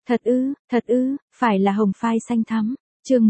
Thật ư, phải là hồng phai xanh thắm. Chương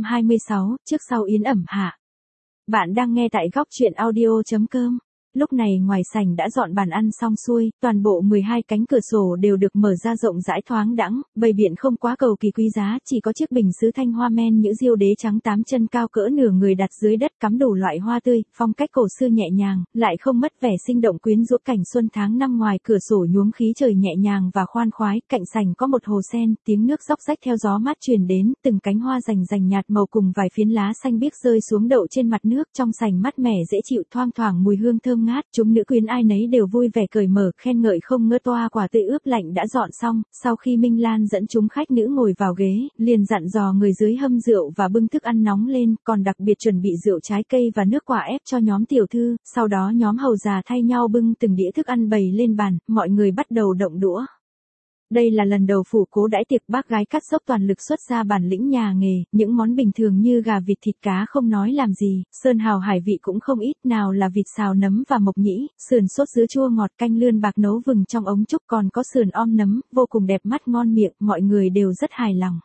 126, trước sau yến ẩm hạ. Bạn đang nghe tại góc truyện audio.com. Lúc này ngoài sảnh đã dọn bàn ăn xong xuôi, toàn bộ 12 cánh cửa sổ đều được mở ra rộng rãi thoáng đãng, bày biện không quá cầu kỳ quý giá, chỉ có chiếc bình sứ thanh hoa men nhũ diêu đế trắng 8 chân cao cỡ nửa người đặt dưới đất cắm đủ loại hoa tươi, phong cách cổ xưa nhẹ nhàng, lại không mất vẻ sinh động quyến rũ. Cảnh xuân tháng năm ngoài cửa sổ nhuốm khí trời nhẹ nhàng và khoan khoái, cạnh sảnh có một hồ sen, tiếng nước róc rách theo gió mát truyền đến, từng cánh hoa rành rành nhạt màu cùng vài phiến lá xanh biếc rơi xuống đậu trên mặt nước, trong sảnh mát mẻ dễ chịu, thoang thoảng mùi hương thơm ngát. Chúng nữ quyến ai nấy đều vui vẻ cởi mở, khen ngợi không ngớt. Toa quả tươi ướp lạnh đã dọn xong, sau khi Minh Lan dẫn chúng khách nữ ngồi vào ghế, liền dặn dò người dưới hâm rượu và bưng thức ăn nóng lên, còn đặc biệt chuẩn bị rượu trái cây và nước quả ép cho nhóm tiểu thư, sau đó nhóm hầu già thay nhau bưng từng đĩa thức ăn bày lên bàn, mọi người bắt đầu động đũa. Đây là lần đầu phủ cố đãi tiệc, bác gái cắt xốc toàn lực xuất ra bản lĩnh nhà nghề, những món bình thường như gà vịt thịt cá không nói làm gì, sơn hào hải vị cũng không ít, nào là vịt xào nấm và mộc nhĩ, sườn sốt dứa chua ngọt, canh lươn bạc nấu vừng trong ống trúc, còn có sườn om nấm, vô cùng đẹp mắt ngon miệng, mọi người đều rất hài lòng.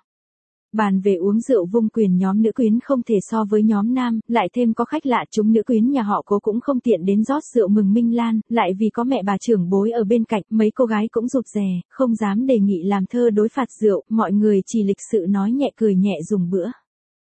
Bàn về uống rượu vung quyền, nhóm nữ quyến không thể so với nhóm nam, lại thêm có khách lạ, chúng nữ quyến nhà họ Cố cũng không tiện đến rót rượu mừng Minh Lan, lại vì có mẹ bà trưởng bối ở bên cạnh, mấy cô gái cũng rụt rè, không dám đề nghị làm thơ đối phạt rượu, mọi người chỉ lịch sự nói nhẹ cười nhẹ dùng bữa.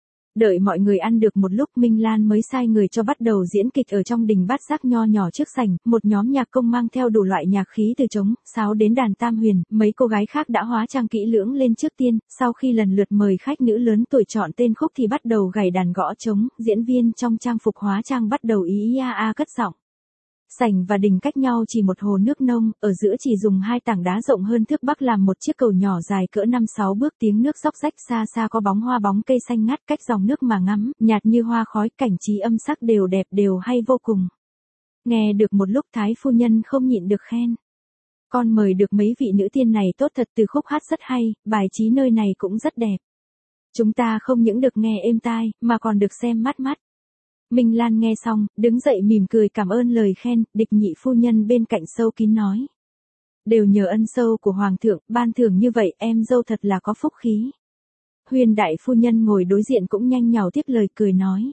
Đợi mọi người ăn được một lúc, Minh Lan mới sai người cho bắt đầu diễn kịch ở trong đình bát giác nho nhỏ trước sảnh, một nhóm nhạc công mang theo đủ loại nhạc khí từ trống, sáo đến đàn tam huyền, mấy cô gái khác đã hóa trang kỹ lưỡng lên trước tiên, sau khi lần lượt mời khách nữ lớn tuổi chọn tên khúc thì bắt đầu gảy đàn gõ trống, diễn viên trong trang phục hóa trang bắt đầu ý a a cất giọng. Sảnh và đình cách nhau chỉ một hồ nước nông, ở giữa chỉ dùng hai tảng đá rộng hơn thước bắc làm một chiếc cầu nhỏ dài cỡ 5-6 bước, tiếng nước róc rách, xa xa có bóng hoa bóng cây xanh ngắt, cách dòng nước mà ngắm, nhạt như hoa khói, cảnh trí âm sắc đều đẹp đều hay vô cùng. Nghe được một lúc Thái phu nhân không nhịn được khen. Con mời được mấy vị nữ tiên này tốt thật, từ khúc hát rất hay, bài trí nơi này cũng rất đẹp. Chúng ta không những được nghe êm tai, mà còn được xem mắt mắt. Minh Lan nghe xong, đứng dậy mỉm cười cảm ơn lời khen, địch nhị phu nhân bên cạnh sâu kín nói. Đều nhờ ân sâu của Hoàng thượng, ban thưởng như vậy, em dâu thật là có phúc khí. Huyền đại phu nhân ngồi đối diện cũng nhanh nhảu tiếp lời cười nói.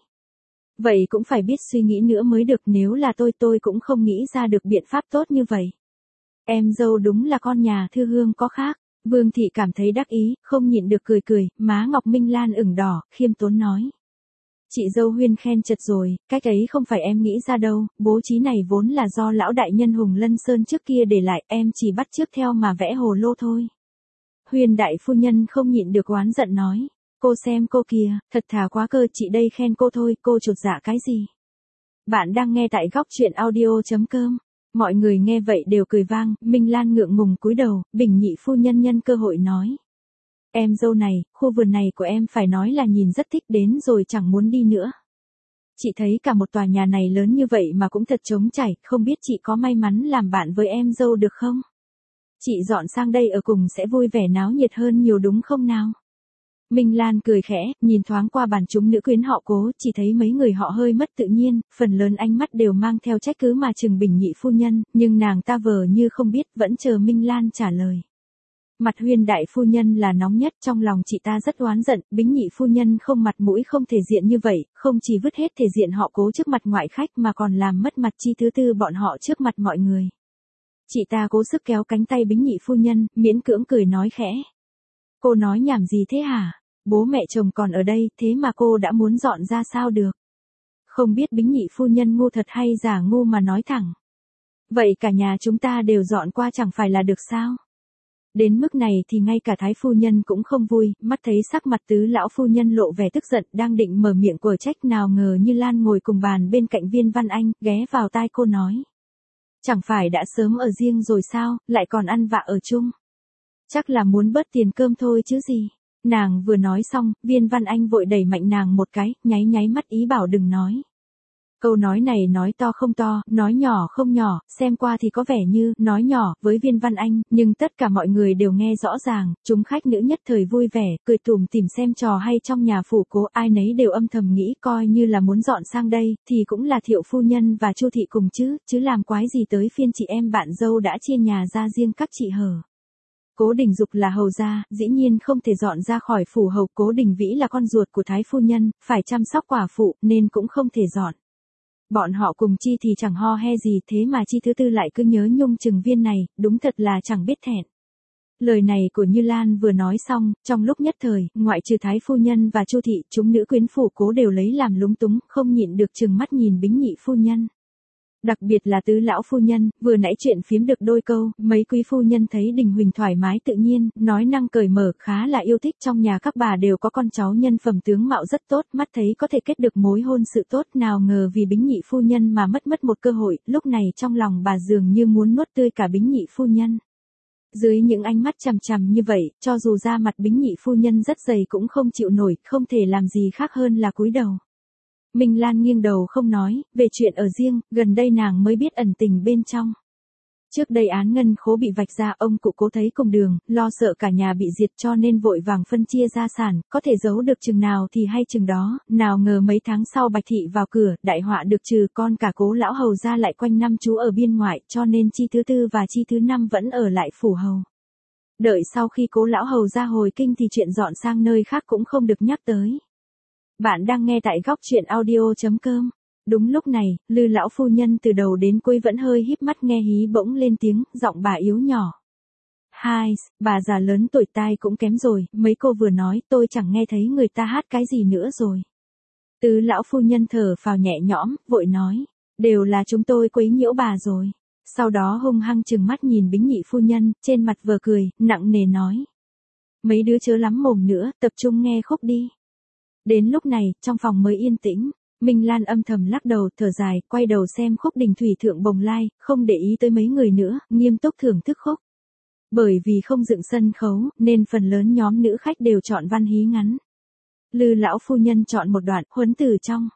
Vậy cũng phải biết suy nghĩ nữa mới được, nếu là tôi cũng không nghĩ ra được biện pháp tốt như vậy. Em dâu đúng là con nhà thư hương có khác. Vương thị cảm thấy đắc ý, không nhịn được cười, má ngọc Minh Lan ửng đỏ, khiêm tốn nói. Chị dâu Huyên khen chật rồi, cách ấy không phải em nghĩ ra đâu, bố trí này vốn là do lão đại nhân Hùng Lân Sơn trước kia để lại, em chỉ bắt chước theo mà vẽ hồ lô thôi. Huyền đại phu nhân không nhịn được oán giận nói, cô xem cô kìa, thật thà quá cơ, chị đây khen cô thôi, cô chột dạ cái gì. Bạn đang nghe tại góc truyện audio.com. Mọi người nghe vậy đều cười vang, Minh Lan ngượng ngùng cúi đầu, bình nhị phu nhân nhân cơ hội nói. Em dâu này, khu vườn này của em phải nói là nhìn rất thích, đến rồi chẳng muốn đi nữa. Chị thấy cả một tòa nhà này lớn như vậy mà cũng thật trống trải, không biết chị có may mắn làm bạn với em dâu được không? Chị dọn sang đây ở cùng sẽ vui vẻ náo nhiệt hơn nhiều đúng không nào? Minh Lan cười khẽ, nhìn thoáng qua bàn chúng nữ quyến họ Cố, chỉ thấy mấy người họ hơi mất tự nhiên, phần lớn ánh mắt đều mang theo trách cứ mà chừng bình nhị phu nhân, nhưng nàng ta vờ như không biết, vẫn chờ Minh Lan trả lời. Mặt Huyền đại phu nhân là nóng nhất, trong lòng chị ta rất oán giận, Bính nhị phu nhân không mặt mũi không thể diện như vậy, không chỉ vứt hết thể diện họ Cố trước mặt ngoại khách mà còn làm mất mặt chi thứ tư bọn họ trước mặt mọi người. Chị ta cố sức kéo cánh tay Bính nhị phu nhân, miễn cưỡng cười nói khẽ. Cô nói nhảm gì thế hả? Bố mẹ chồng còn ở đây, thế mà cô đã muốn dọn ra sao được? Không biết Bính nhị phu nhân ngu thật hay giả ngu mà nói thẳng. Vậy cả nhà chúng ta đều dọn qua chẳng phải là được sao? Đến mức này thì ngay cả Thái phu nhân cũng không vui, mắt thấy sắc mặt tứ lão phu nhân lộ vẻ tức giận, đang định mở miệng quở trách, nào ngờ Như Lan ngồi cùng bàn bên cạnh Viên Văn Anh, ghé vào tai cô nói. Chẳng phải đã sớm ở riêng rồi sao, lại còn ăn vạ ở chung. Chắc là muốn bớt tiền cơm thôi chứ gì. Nàng vừa nói xong, Viên Văn Anh vội đẩy mạnh nàng một cái, nháy mắt ý bảo đừng nói. Câu nói này nói to không to, nói nhỏ không nhỏ, xem qua thì có vẻ như nói nhỏ với Viên Văn Anh, nhưng tất cả mọi người đều nghe rõ ràng, chúng khách nữ nhất thời vui vẻ, cười tủm tỉm xem trò hay trong nhà phủ Cố, ai nấy đều âm thầm nghĩ coi như là muốn dọn sang đây, thì cũng là Thiệu phu nhân và Chu thị cùng chứ làm quái gì tới phiên chị em bạn dâu đã chia nhà ra riêng các chị hở. Cố Đình Dục là hầu gia, dĩ nhiên không thể dọn ra khỏi phủ hầu. Cố Đình Vĩ là con ruột của thái phu nhân, phải chăm sóc quả phụ, nên cũng không thể dọn. Bọn họ cùng Chi thì chẳng ho he gì, thế mà Chi thứ tư lại cứ nhớ nhung chừng Viên này, đúng thật là chẳng biết thẹn. Lời này của Như Lan vừa nói xong, trong lúc nhất thời, ngoại trừ thái phu nhân và Chu thị, chúng nữ quyến phủ Cố đều lấy làm lúng túng, không nhịn được trừng mắt nhìn Bính nhị phu nhân. Đặc biệt là Tứ lão phu nhân, vừa nãy chuyện phiếm được đôi câu, mấy quý phu nhân thấy Đình Huỳnh thoải mái tự nhiên, nói năng cởi mở, khá là yêu thích. Trong nhà các bà đều có con cháu nhân phẩm tướng mạo rất tốt, mắt thấy có thể kết được mối hôn sự tốt, nào ngờ vì Bính nhị phu nhân mà mất một cơ hội. Lúc này trong lòng bà dường như muốn nuốt tươi cả Bính nhị phu nhân. Dưới những ánh mắt chằm chằm như vậy, cho dù da mặt Bính nhị phu nhân rất dày cũng không chịu nổi, không thể làm gì khác hơn là cúi đầu. Minh Lan nghiêng đầu không nói, về chuyện ở riêng, gần đây nàng mới biết ẩn tình bên trong. Trước đây án ngân khố bị vạch ra, ông cụ Cố thấy cùng đường, lo sợ cả nhà bị diệt cho nên vội vàng phân chia gia sản, có thể giấu được chừng nào thì hay chừng đó, nào ngờ mấy tháng sau Bạch thị vào cửa, đại họa được trừ, con cả Cố lão hầu gia lại quanh năm trú ở biên ngoại, cho nên Chi thứ tư và Chi thứ năm vẫn ở lại phủ hầu. Đợi sau khi Cố lão hầu gia hồi kinh thì chuyện dọn sang nơi khác cũng không được nhắc tới. Bạn đang nghe tại góc truyện audio.com. Đúng lúc này, Lư lão phu nhân từ đầu đến cuối vẫn hơi híp mắt nghe hí bỗng lên tiếng, giọng bà yếu nhỏ. Hai, bà già lớn tuổi tai cũng kém rồi, mấy cô vừa nói tôi chẳng nghe thấy người ta hát cái gì nữa rồi. Tứ lão phu nhân thở phào nhẹ nhõm, vội nói, đều là chúng tôi quấy nhiễu bà rồi. Sau đó hung hăng trừng mắt nhìn Bính nhị phu nhân, trên mặt vừa cười, nặng nề nói. Mấy đứa chớ lắm mồm nữa, tập trung nghe khúc đi. Đến lúc này, trong phòng mới yên tĩnh, Minh Lan âm thầm lắc đầu, thở dài, quay đầu xem khúc Đình Thủy Thượng Bồng Lai, không để ý tới mấy người nữa, nghiêm túc thưởng thức khúc. Bởi vì không dựng sân khấu, nên phần lớn nhóm nữ khách đều chọn văn hí ngắn. Lư lão phu nhân chọn một đoạn, huấn từ trong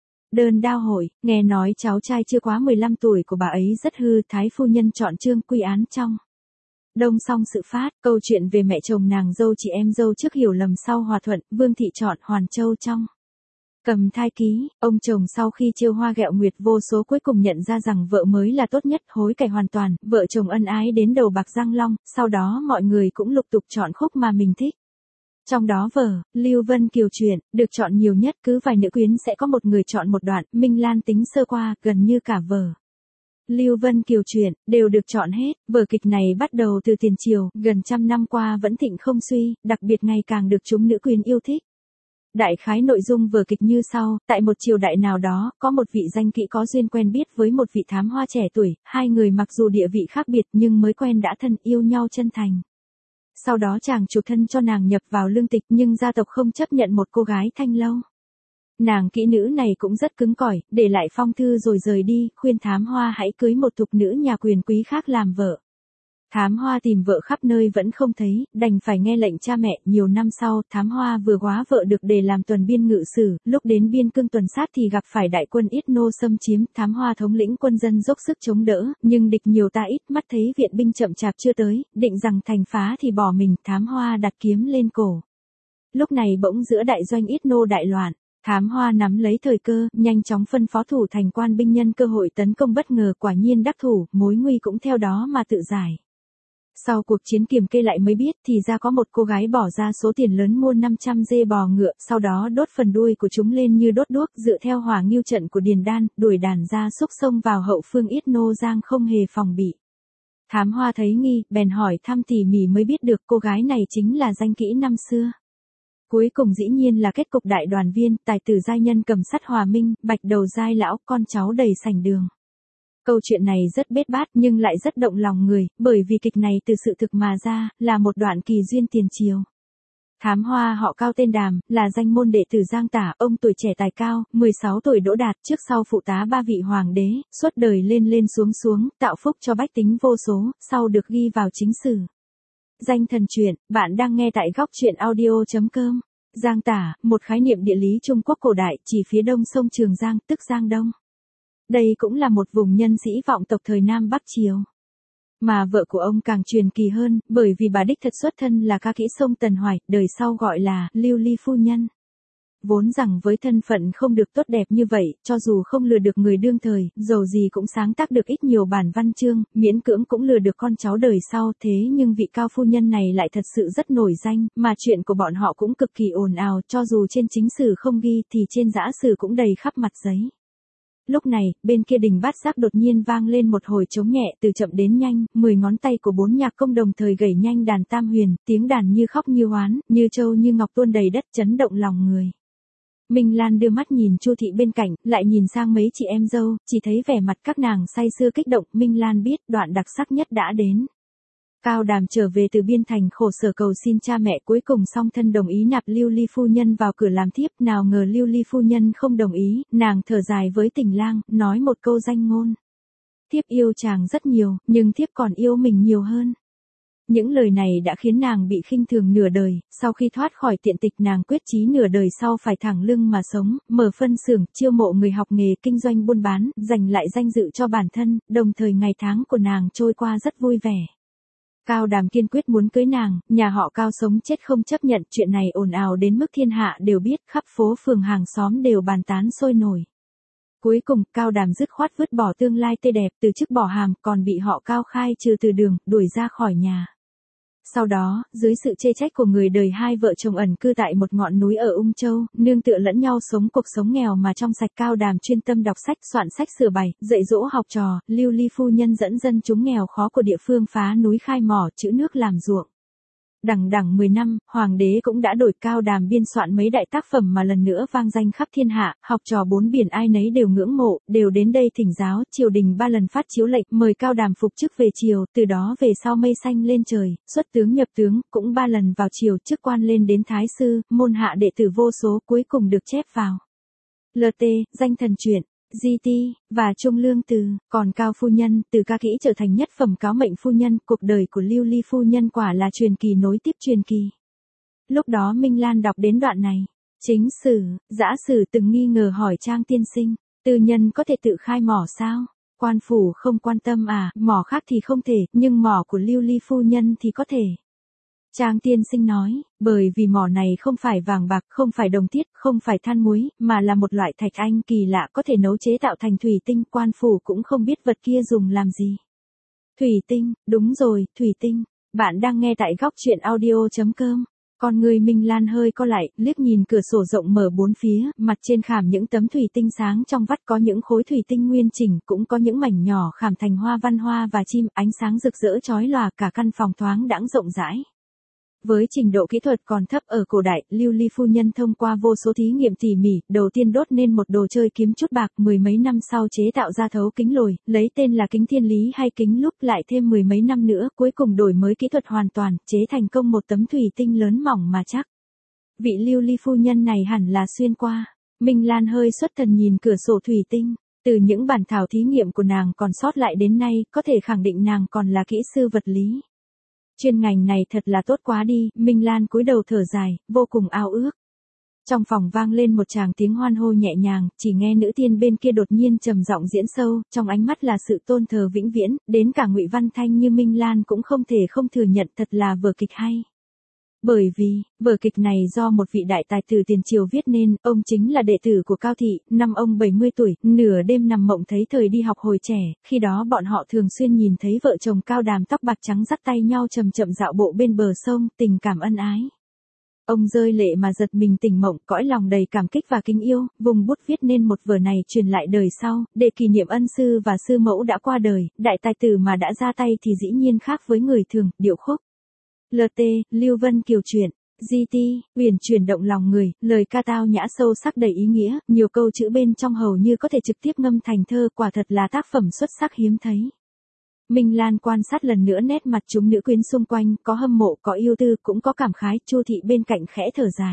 Đơn Đao Hội, nghe nói cháu trai chưa quá 15 tuổi của bà ấy rất hư, thái phu nhân chọn chương Quy Án trong Đông Song Sự Phát, câu chuyện về mẹ chồng nàng dâu chị em dâu trước hiểu lầm sau hòa thuận. Vương thị chọn Hoàn Châu trong Cầm Thai Ký, ông chồng sau khi chiêu hoa ghẹo nguyệt vô số cuối cùng nhận ra rằng vợ mới là tốt nhất, hối cải hoàn toàn, vợ chồng ân ái đến đầu bạc răng long. Sau đó mọi người cũng lục tục chọn khúc mà mình thích. Trong đó vở Lưu Vân Kiều truyện được chọn nhiều nhất, cứ vài nữ quyến sẽ có một người chọn một đoạn. Minh Lan tính sơ qua, gần như cả vở Lưu Vân Kiều truyện đều được chọn hết. Vở kịch này bắt đầu từ tiền triều, gần 100 năm qua vẫn thịnh không suy, đặc biệt ngày càng được chúng nữ quyến yêu thích. Đại khái nội dung vở kịch như sau, tại một triều đại nào đó, có một vị danh kỹ có duyên quen biết với một vị thám hoa trẻ tuổi, hai người mặc dù địa vị khác biệt nhưng mới quen đã thân, yêu nhau chân thành. Sau đó chàng chuộc thân cho nàng nhập vào lương tịch, nhưng gia tộc không chấp nhận một cô gái thanh lâu. Nàng kỹ nữ này cũng rất cứng cỏi, để lại phong thư rồi rời đi, khuyên thám hoa hãy cưới một thục nữ nhà quyền quý khác làm vợ. Thám hoa tìm vợ khắp nơi vẫn không thấy, đành phải nghe lệnh cha mẹ. Nhiều năm sau, thám hoa vừa góa vợ được để làm tuần biên ngự sử, lúc đến biên cương tuần sát thì gặp phải đại quân Yết Nô xâm chiếm. Thám hoa thống lĩnh quân dân dốc sức chống đỡ, nhưng địch nhiều ta ít, mắt thấy viện binh chậm chạp chưa tới, định rằng thành phá thì bỏ mình. Thám hoa đặt kiếm lên cổ. Lúc này bỗng giữa đại doanh Yết Nô đại loạn. Thám hoa nắm lấy thời cơ, nhanh chóng phân phó thủ thành quan binh nhân cơ hội tấn công bất ngờ, quả nhiên đắc thủ, mối nguy cũng theo đó mà tự giải. Sau cuộc chiến kiểm kê lại mới biết thì ra có một cô gái bỏ ra số tiền lớn mua 500 dê bò ngựa, sau đó đốt phần đuôi của chúng lên như đốt đuốc, dựa theo hỏa ngưu trận của Điền Đan, đuổi đàn gia súc xông vào hậu phương Yết Nô Giang không hề phòng bị. Thám hoa thấy nghi, bèn hỏi thăm tỉ mỉ mới biết được cô gái này chính là danh kỹ năm xưa. Cuối cùng dĩ nhiên là kết cục đại đoàn viên, tài tử giai nhân cầm sắt hòa minh, bạch đầu giai lão, con cháu đầy sành đường. Câu chuyện này rất bết bát nhưng lại rất động lòng người, bởi vì kịch này từ sự thực mà ra, là một đoạn kỳ duyên tiền triều. Thám hoa họ Cao tên Đàm, là danh môn đệ tử Giang Tả, ông tuổi trẻ tài cao, 16 tuổi đỗ đạt, trước sau phụ tá 3 vị hoàng đế, suốt đời lên lên xuống xuống, tạo phúc cho bách tính vô số, sau được ghi vào chính sử. Danh thần truyện, bạn đang nghe tại góc truyện audio.com. Giang Tả, một khái niệm địa lý Trung Quốc cổ đại, chỉ phía đông sông Trường Giang, tức Giang Đông. Đây cũng là một vùng nhân sĩ vọng tộc thời Nam Bắc Triều. Mà vợ của ông càng truyền kỳ hơn, bởi vì bà đích thật xuất thân là ca kỹ sông Tần Hoài, đời sau gọi là Lưu Ly phu nhân. vốn rằng với thân phận không được tốt đẹp như vậy, cho dù không lừa được người đương thời, dầu gì cũng sáng tác được ít nhiều bản văn chương, miễn cưỡng cũng lừa được con cháu đời sau, thế nhưng vị cao phu nhân này lại thật sự rất nổi danh, mà chuyện của bọn họ cũng cực kỳ ồn ào, cho dù trên chính sử không ghi thì trên dã sử cũng đầy khắp mặt giấy. Lúc này, bên kia đình bát giác đột nhiên vang lên một hồi trống nhẹ từ chậm đến nhanh, 10 ngón tay của 4 nhạc công đồng thời gảy nhanh đàn tam huyền, tiếng đàn như khóc như oán, như châu như ngọc tuôn đầy đất chấn động lòng người. Minh Lan đưa mắt nhìn Chu thị bên cạnh, lại nhìn sang mấy chị em dâu, chỉ thấy vẻ mặt các nàng say sưa kích động, Minh Lan biết đoạn đặc sắc nhất đã đến. Cao Đàm trở về từ biên thành khổ sở cầu xin cha mẹ, cuối cùng song thân đồng ý nạp Lưu Ly phu nhân vào cửa làm thiếp, nào ngờ Lưu Ly phu nhân không đồng ý, nàng thở dài với Tình Lang, nói một câu danh ngôn. Thiếp yêu chàng rất nhiều, nhưng thiếp còn yêu mình nhiều hơn. Những lời này đã khiến nàng bị khinh thường nửa đời, sau khi thoát khỏi tiện tịch nàng quyết chí nửa đời sau phải thẳng lưng mà sống, mở phân xưởng, chiêu mộ người học nghề kinh doanh buôn bán, giành lại danh dự cho bản thân, đồng thời ngày tháng của nàng trôi qua rất vui vẻ. Cao Đàm kiên quyết muốn cưới nàng, nhà họ Cao sống chết không chấp nhận, chuyện này ồn ào đến mức thiên hạ đều biết, khắp phố phường hàng xóm đều bàn tán sôi nổi. Cuối cùng, Cao Đàm dứt khoát vứt bỏ tương lai tươi đẹp, từ chức bỏ hàm, còn bị họ Cao khai trừ từ đường, đuổi ra khỏi nhà. Sau đó, dưới sự chê trách của người đời, hai vợ chồng ẩn cư tại một ngọn núi ở Ung Châu, nương tựa lẫn nhau sống cuộc sống nghèo mà trong sạch. Cao Đàm chuyên tâm đọc sách, soạn sách sửa bài, dạy dỗ học trò, Lưu Ly phu nhân dẫn dân chúng nghèo khó của địa phương phá núi khai mỏ, trữ nước làm ruộng. Đằng 10 năm, hoàng đế cũng đã đổi. Cao Đàm biên soạn mấy đại tác phẩm mà lần nữa vang danh khắp thiên hạ, học trò bốn biển ai nấy đều ngưỡng mộ, đều đến đây thỉnh giáo, triều đình 3 lần phát chiếu lệnh mời Cao Đàm phục chức về triều, từ đó về sau mây xanh lên trời, xuất tướng nhập tướng, cũng 3 lần vào triều, chức quan lên đến thái sư, môn hạ đệ tử vô số, cuối cùng được chép vào LT, danh thần truyện, GT, và Trung Lương Từ. Còn Cao phu nhân, từ ca kỹ trở thành nhất phẩm cáo mệnh phu nhân, cuộc đời của Lưu Ly phu nhân quả là truyền kỳ nối tiếp truyền kỳ. Lúc đó Minh Lan đọc đến đoạn này, chính sử, dã sử từng nghi ngờ hỏi Trang tiên sinh, tư nhân có thể tự khai mỏ sao? Quan phủ không quan tâm à, mỏ khác thì không thể, nhưng mỏ của Lưu Ly phu nhân thì có thể. Trang tiên sinh nói, bởi vì mỏ này không phải vàng bạc, không phải đồng thiết, không phải than muối, mà là một loại thạch anh kỳ lạ có thể nấu chế tạo thành thủy tinh, quan phủ cũng không biết vật kia dùng làm gì. Thủy tinh, đúng rồi, thủy tinh. Bạn đang nghe tại góc truyện audio.com. Con người Minh Lan hơi co lại, liếc nhìn cửa sổ rộng mở bốn phía, mặt trên khảm những tấm thủy tinh sáng trong vắt, có những khối thủy tinh nguyên chỉnh, cũng có những mảnh nhỏ khảm thành hoa văn hoa và chim, ánh sáng rực rỡ chói lòa, cả căn phòng thoáng đãng rộng rãi. Với trình độ kỹ thuật còn thấp ở cổ đại, Lưu Ly phu nhân thông qua vô số thí nghiệm tỉ mỉ, đầu tiên đốt nên một đồ chơi kiếm chút bạc, 10 mấy năm sau chế tạo ra thấu kính lồi, lấy tên là kính thiên lý hay kính lúp, lại thêm 10 mấy năm nữa, cuối cùng đổi mới kỹ thuật hoàn toàn, chế thành công một tấm thủy tinh lớn mỏng mà chắc. Vị Lưu Ly phu nhân này hẳn là xuyên qua. Minh Lan hơi xuất thần nhìn cửa sổ thủy tinh. Từ những bản thảo thí nghiệm của nàng còn sót lại đến nay, có thể khẳng định nàng còn là kỹ sư vật lý. Chuyên ngành này thật là tốt quá đi, Minh Lan cúi đầu thở dài, vô cùng ao ước. Trong phòng vang lên một tràng tiếng hoan hô nhẹ nhàng, chỉ nghe nữ tiên bên kia đột nhiên trầm giọng diễn sâu, trong ánh mắt là sự tôn thờ vĩnh viễn, đến cả Ngụy Văn Thanh như Minh Lan cũng không thể không thừa nhận thật là vở kịch hay. Bởi vì, vở kịch này do một vị đại tài tử tiền triều viết nên, ông chính là đệ tử của Cao Thị, năm ông 70 tuổi, nửa đêm nằm mộng thấy thời đi học hồi trẻ, khi đó bọn họ thường xuyên nhìn thấy vợ chồng Cao Đàm tóc bạc trắng dắt tay nhau chậm chậm dạo bộ bên bờ sông, tình cảm ân ái. Ông rơi lệ mà giật mình tỉnh mộng, cõi lòng đầy cảm kích và kính yêu, vùng bút viết nên một vở này truyền lại đời sau, để kỷ niệm ân sư và sư mẫu đã qua đời, đại tài tử mà đã ra tay thì dĩ nhiên khác với người thường, điệu khúc. LT, Lưu Vân Kiều truyện, GT, uyển chuyển động lòng người, lời ca tao nhã sâu sắc đầy ý nghĩa, nhiều câu chữ bên trong hầu như có thể trực tiếp ngâm thành thơ, quả thật là tác phẩm xuất sắc hiếm thấy. Minh Lan quan sát lần nữa nét mặt chúng nữ quyến xung quanh, có hâm mộ, có yêu tư, cũng có cảm khái, Chu thị bên cạnh khẽ thở dài.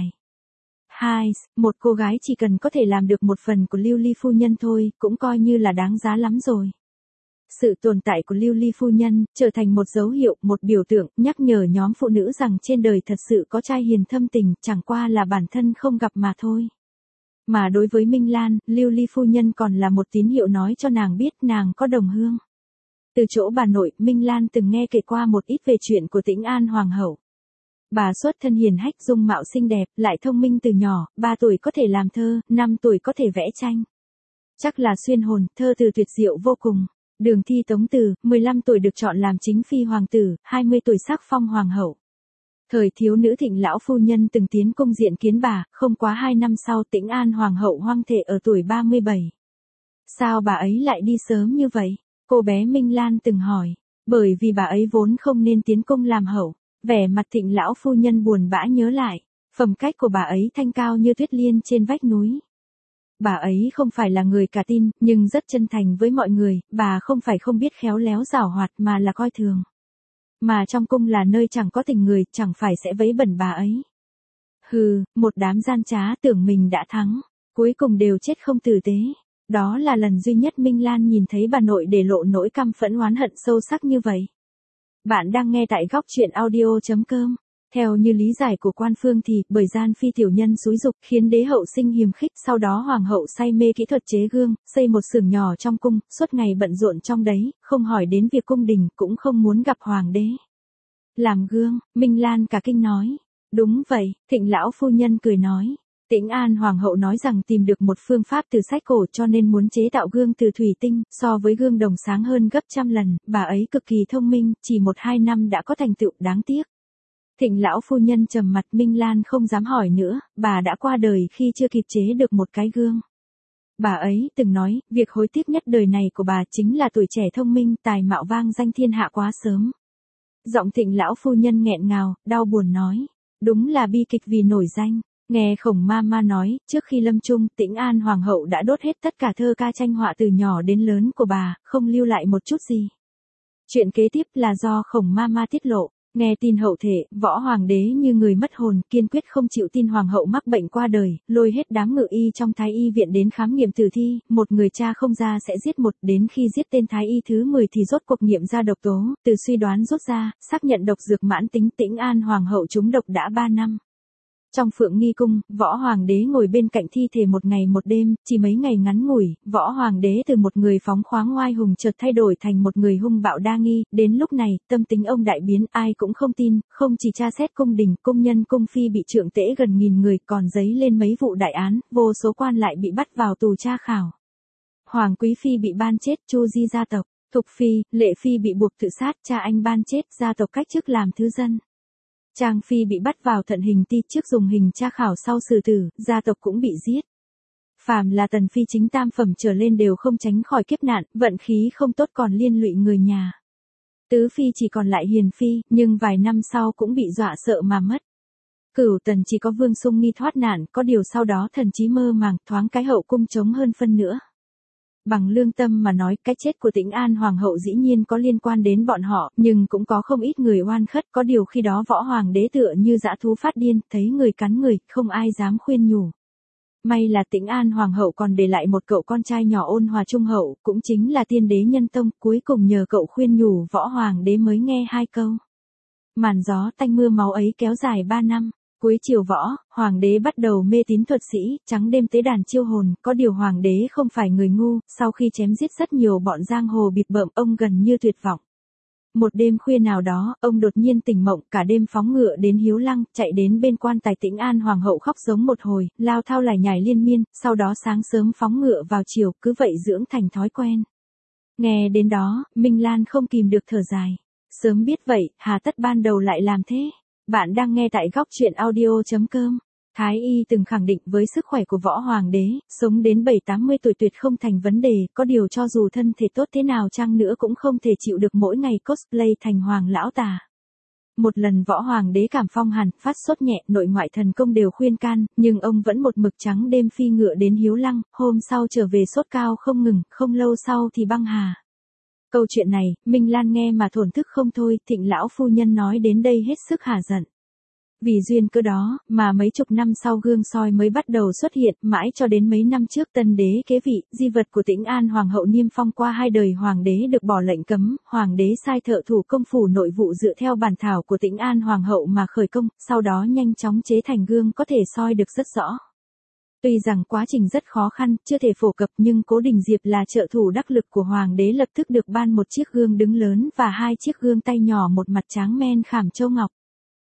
Một cô gái chỉ cần có thể làm được một phần của Lưu Ly phu nhân thôi, cũng coi như là đáng giá lắm rồi. Sự tồn tại của Lưu Ly phu nhân, trở thành một dấu hiệu, một biểu tượng, nhắc nhở nhóm phụ nữ rằng trên đời thật sự có trai hiền thâm tình, chẳng qua là bản thân không gặp mà thôi. Mà đối với Minh Lan, Lưu Ly phu nhân còn là một tín hiệu nói cho nàng biết nàng có đồng hương. Từ chỗ bà nội, Minh Lan từng nghe kể qua một ít về chuyện của Tĩnh An Hoàng hậu. Bà xuất thân hiền hách, dung mạo xinh đẹp, lại thông minh từ nhỏ, 3 tuổi có thể làm thơ, 5 tuổi có thể vẽ tranh. Chắc là xuyên hồn, thơ từ tuyệt diệu vô cùng. Đường thi tống từ, 15 tuổi được chọn làm chính phi hoàng tử, 20 tuổi sắc phong hoàng hậu. Thời thiếu nữ Thịnh lão phu nhân từng tiến cung diện kiến bà, không quá 2 năm sau Tĩnh An hoàng hậu hoang thể ở tuổi 37. Sao bà ấy lại đi sớm như vậy? Cô bé Minh Lan từng hỏi. Bởi vì bà ấy vốn không nên tiến cung làm hậu. Vẻ mặt Thịnh lão phu nhân buồn bã nhớ lại. Phẩm cách của bà ấy thanh cao như tuyết liên trên vách núi. Bà ấy không phải là người cả tin, nhưng rất chân thành với mọi người, bà không phải không biết khéo léo giảo hoạt mà là coi thường. Mà trong cung là nơi chẳng có tình người, chẳng phải sẽ vấy bẩn bà ấy. Hừ, một đám gian trá tưởng mình đã thắng, cuối cùng đều chết không tử tế. Đó là lần duy nhất Minh Lan nhìn thấy bà nội để lộ nỗi căm phẫn oán hận sâu sắc như vậy. Bạn đang nghe tại góc truyện audio.com. Theo như lý giải của quan phương thì, bởi gian phi tiểu nhân xúi dục khiến đế hậu sinh hiềm khích, sau đó hoàng hậu say mê kỹ thuật chế gương, xây một xưởng nhỏ trong cung, suốt ngày bận rộn trong đấy, không hỏi đến việc cung đình, cũng không muốn gặp hoàng đế. Làm gương, Minh Lan cả kinh nói. Đúng vậy, Thịnh lão phu nhân cười nói. Tĩnh An hoàng hậu nói rằng tìm được một phương pháp từ sách cổ cho nên muốn chế tạo gương từ thủy tinh, so với gương đồng sáng hơn gấp trăm lần, bà ấy cực kỳ thông minh, chỉ 1-2 năm đã có thành tựu, đáng tiếc. Thịnh lão phu nhân trầm mặt. Minh Lan không dám hỏi nữa, bà đã qua đời khi chưa kịp chế được một cái gương. Bà ấy từng nói, việc hối tiếc nhất đời này của bà chính là tuổi trẻ thông minh, tài mạo vang danh thiên hạ quá sớm. Giọng Thịnh lão phu nhân nghẹn ngào, đau buồn nói, đúng là bi kịch vì nổi danh. Nghe Khổng Mama nói, trước khi lâm chung, Tĩnh An hoàng hậu đã đốt hết tất cả thơ ca tranh họa từ nhỏ đến lớn của bà, không lưu lại một chút gì. Chuyện kế tiếp là do Khổng Mama tiết lộ. Nghe tin hậu thể, võ hoàng đế như người mất hồn, kiên quyết không chịu tin hoàng hậu mắc bệnh qua đời, lôi hết đám ngự y trong thái y viện đến khám nghiệm tử thi, một người cha không ra sẽ giết một, đến khi giết tên thái y thứ 10 thì rốt cuộc nghiệm ra độc tố, từ suy đoán rút ra, xác nhận độc dược mãn tính. Tĩnh An hoàng hậu trúng độc đã 3 năm. Trong Phượng Nghi cung, võ hoàng đế ngồi bên cạnh thi thể một ngày một đêm, chỉ mấy ngày ngắn ngủi, võ hoàng đế từ một người phóng khoáng oai hùng chợt thay đổi thành một người hung bạo đa nghi, đến lúc này, tâm tính ông đại biến, ai cũng không tin, không chỉ tra xét cung đình, cung nhân cung phi bị trượng tễ gần 1000 người, còn dấy lên mấy vụ đại án, vô số quan lại bị bắt vào tù tra khảo. Hoàng quý phi bị ban chết, Chu di gia tộc, Thục phi, Lệ phi bị buộc tự sát, cha anh ban chết, gia tộc cách chức làm thứ dân. Trang phi bị bắt vào thận hình ti, trước dùng hình tra khảo sau xử tử, gia tộc cũng bị giết. Phàm là tần phi chính tam phẩm trở lên đều không tránh khỏi kiếp nạn, vận khí không tốt còn liên lụy người nhà. Tứ phi chỉ còn lại hiền phi, nhưng vài năm sau cũng bị dọa sợ mà mất. Cửu tần chỉ có Vương Sung Nghi thoát nạn, có điều sau đó thần trí mơ màng, thoáng cái hậu cung trống hơn phân nữa. Bằng lương tâm mà nói, cái chết của Tĩnh An hoàng hậu dĩ nhiên có liên quan đến bọn họ, nhưng cũng có không ít người oan khất, có điều khi đó võ hoàng đế tựa như dã thú phát điên, thấy người cắn người, không ai dám khuyên nhủ. May là Tĩnh An hoàng hậu còn để lại một cậu con trai nhỏ ôn hòa trung hậu, cũng chính là tiên đế nhân tông, cuối cùng nhờ cậu khuyên nhủ võ hoàng đế mới nghe 2 câu. Màn gió tanh mưa máu ấy kéo dài 3 năm. Cuối triều võ, hoàng đế bắt đầu mê tín thuật sĩ, trắng đêm tế đàn chiêu hồn, có điều hoàng đế không phải người ngu, sau khi chém giết rất nhiều bọn giang hồ bịt bợm, ông gần như tuyệt vọng. Một đêm khuya nào đó, ông đột nhiên tỉnh mộng, cả đêm phóng ngựa đến Hiếu Lăng, chạy đến bên quan tài Tĩnh An hoàng hậu khóc giống một hồi, lao thao lải nhải liên miên, sau đó sáng sớm phóng ngựa vào chiều, cứ vậy dưỡng thành thói quen. Nghe đến đó, Minh Lan không kìm được thở dài. Sớm biết vậy, hà tất ban đầu lại làm thế? Bạn đang nghe tại góc truyện audio.com. Thái y từng khẳng định với sức khỏe của võ hoàng đế, sống đến 70-80 tuổi tuyệt không thành vấn đề, có điều cho dù thân thể tốt thế nào chăng nữa cũng không thể chịu được mỗi ngày cosplay thành hoàng lão tà. Một lần võ hoàng đế cảm phong hàn, phát sốt nhẹ, nội ngoại thần công đều khuyên can, nhưng ông vẫn một mực trắng đêm phi ngựa đến Hiếu Lăng, hôm sau trở về sốt cao không ngừng, không lâu sau thì băng hà. Câu chuyện này, Minh Lan nghe mà thổn thức không thôi, Thịnh lão phu nhân nói đến đây hết sức hả giận. Vì duyên cơ đó, mà mấy chục năm sau gương soi mới bắt đầu xuất hiện, mãi cho đến mấy năm trước tân đế kế vị, di vật của Tĩnh An hoàng hậu niêm phong qua 2 đời hoàng đế được bỏ lệnh cấm, hoàng đế sai thợ thủ công phủ nội vụ dựa theo bản thảo của Tĩnh An hoàng hậu mà khởi công, sau đó nhanh chóng chế thành gương có thể soi được rất rõ. Tuy rằng quá trình rất khó khăn, chưa thể phổ cập nhưng Cố Đình Diệp là trợ thủ đắc lực của hoàng đế lập tức được ban một chiếc gương đứng lớn và 2 chiếc gương tay nhỏ một mặt tráng men khảm châu ngọc.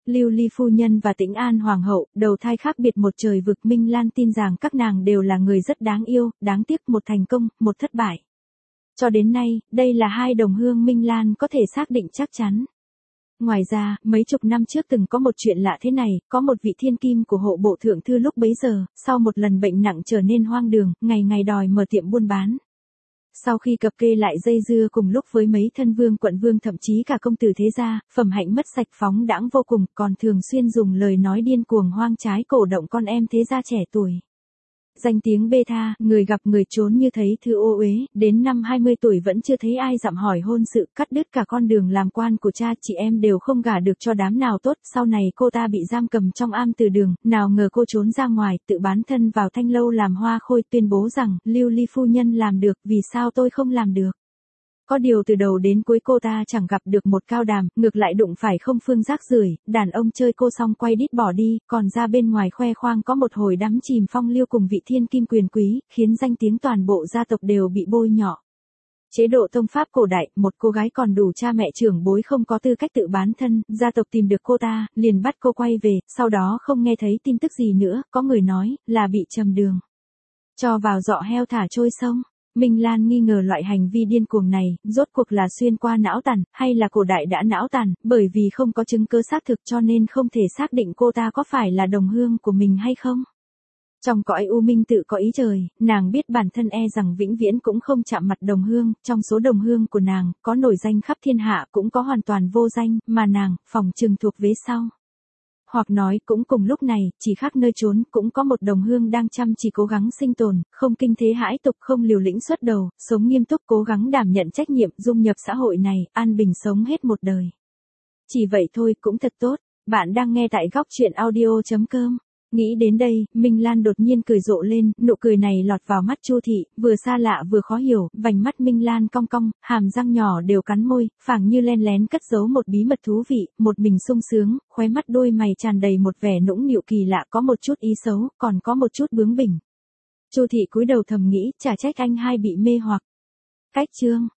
Lưu Ly phu nhân và Tĩnh An hoàng hậu, đầu thai khác biệt một trời vực. Minh Lan tin rằng các nàng đều là người rất đáng yêu, đáng tiếc một thành công, một thất bại. Cho đến nay, đây là hai đồng hương Minh Lan có thể xác định chắc chắn. Ngoài ra, mấy chục năm trước từng có một chuyện lạ thế này, có một vị thiên kim của hộ bộ thượng thư lúc bấy giờ, sau một lần bệnh nặng trở nên hoang đường, ngày ngày đòi mở tiệm buôn bán. Sau khi cập kê lại dây dưa cùng lúc với mấy thân vương quận vương thậm chí cả công tử thế gia, phẩm hạnh mất sạch phóng đãng vô cùng, còn thường xuyên dùng lời nói điên cuồng hoang trái cổ động con em thế gia trẻ tuổi. Danh tiếng bê tha, người gặp người trốn như thấy thư ô uế, đến năm 20 tuổi vẫn chưa thấy ai dặm hỏi hôn sự, cắt đứt cả con đường làm quan của cha, chị em đều không gả được cho đám nào tốt. Sau này cô ta bị giam cầm trong am từ đường, nào ngờ cô trốn ra ngoài, tự bán thân vào thanh lâu làm hoa khôi, tuyên bố rằng, Lưu Ly phu nhân làm được, vì sao tôi không làm được. Có điều từ đầu đến cuối cô ta chẳng gặp được một cao đàm, ngược lại đụng phải không phương rác rưởi, đàn ông chơi cô xong quay đít bỏ đi, còn ra bên ngoài khoe khoang có một hồi đắm chìm phong lưu cùng vị thiên kim quyền quý, khiến danh tiếng toàn bộ gia tộc đều bị bôi nhọ. Chế độ tông pháp cổ đại, một cô gái còn đủ cha mẹ trưởng bối không có tư cách tự bán thân, gia tộc tìm được cô ta, liền bắt cô quay về, sau đó không nghe thấy tin tức gì nữa, có người nói, là bị trầm đường. Cho vào giọ heo thả trôi sông. Minh Lan nghi ngờ loại hành vi điên cuồng này, rốt cuộc là xuyên qua não tàn, hay là cổ đại đã não tàn, bởi vì không có chứng cứ xác thực cho nên không thể xác định cô ta có phải là đồng hương của mình hay không. Trong cõi u minh tự có ý trời, nàng biết bản thân rằng vĩnh viễn cũng không chạm mặt đồng hương, trong số đồng hương của nàng, có nổi danh khắp thiên hạ cũng có hoàn toàn vô danh, mà nàng, phòng chừng thuộc vế sau. Hoặc nói cũng cùng lúc này, chỉ khác nơi trốn, cũng có một đồng hương đang chăm chỉ cố gắng sinh tồn, không kinh thế hãi tục, không liều lĩnh xuất đầu, sống nghiêm túc cố gắng đảm nhận trách nhiệm, dung nhập xã hội này, an bình sống hết một đời. Chỉ vậy thôi cũng thật tốt. Bạn đang nghe tại góc truyện audio.com. Nghĩ đến đây, Minh Lan đột nhiên cười rộ lên, nụ cười này lọt vào mắt Chu Thị, vừa xa lạ vừa khó hiểu, vành mắt Minh Lan cong cong, hàm răng nhỏ đều cắn môi, phảng như len lén cất giấu một bí mật thú vị, một mình sung sướng, khóe mắt đôi mày tràn đầy một vẻ nũng nịu kỳ lạ, có một chút ý xấu, còn có một chút bướng bỉnh. Chu Thị cúi đầu thầm nghĩ, chả trách anh hai bị mê hoặc. Cách chương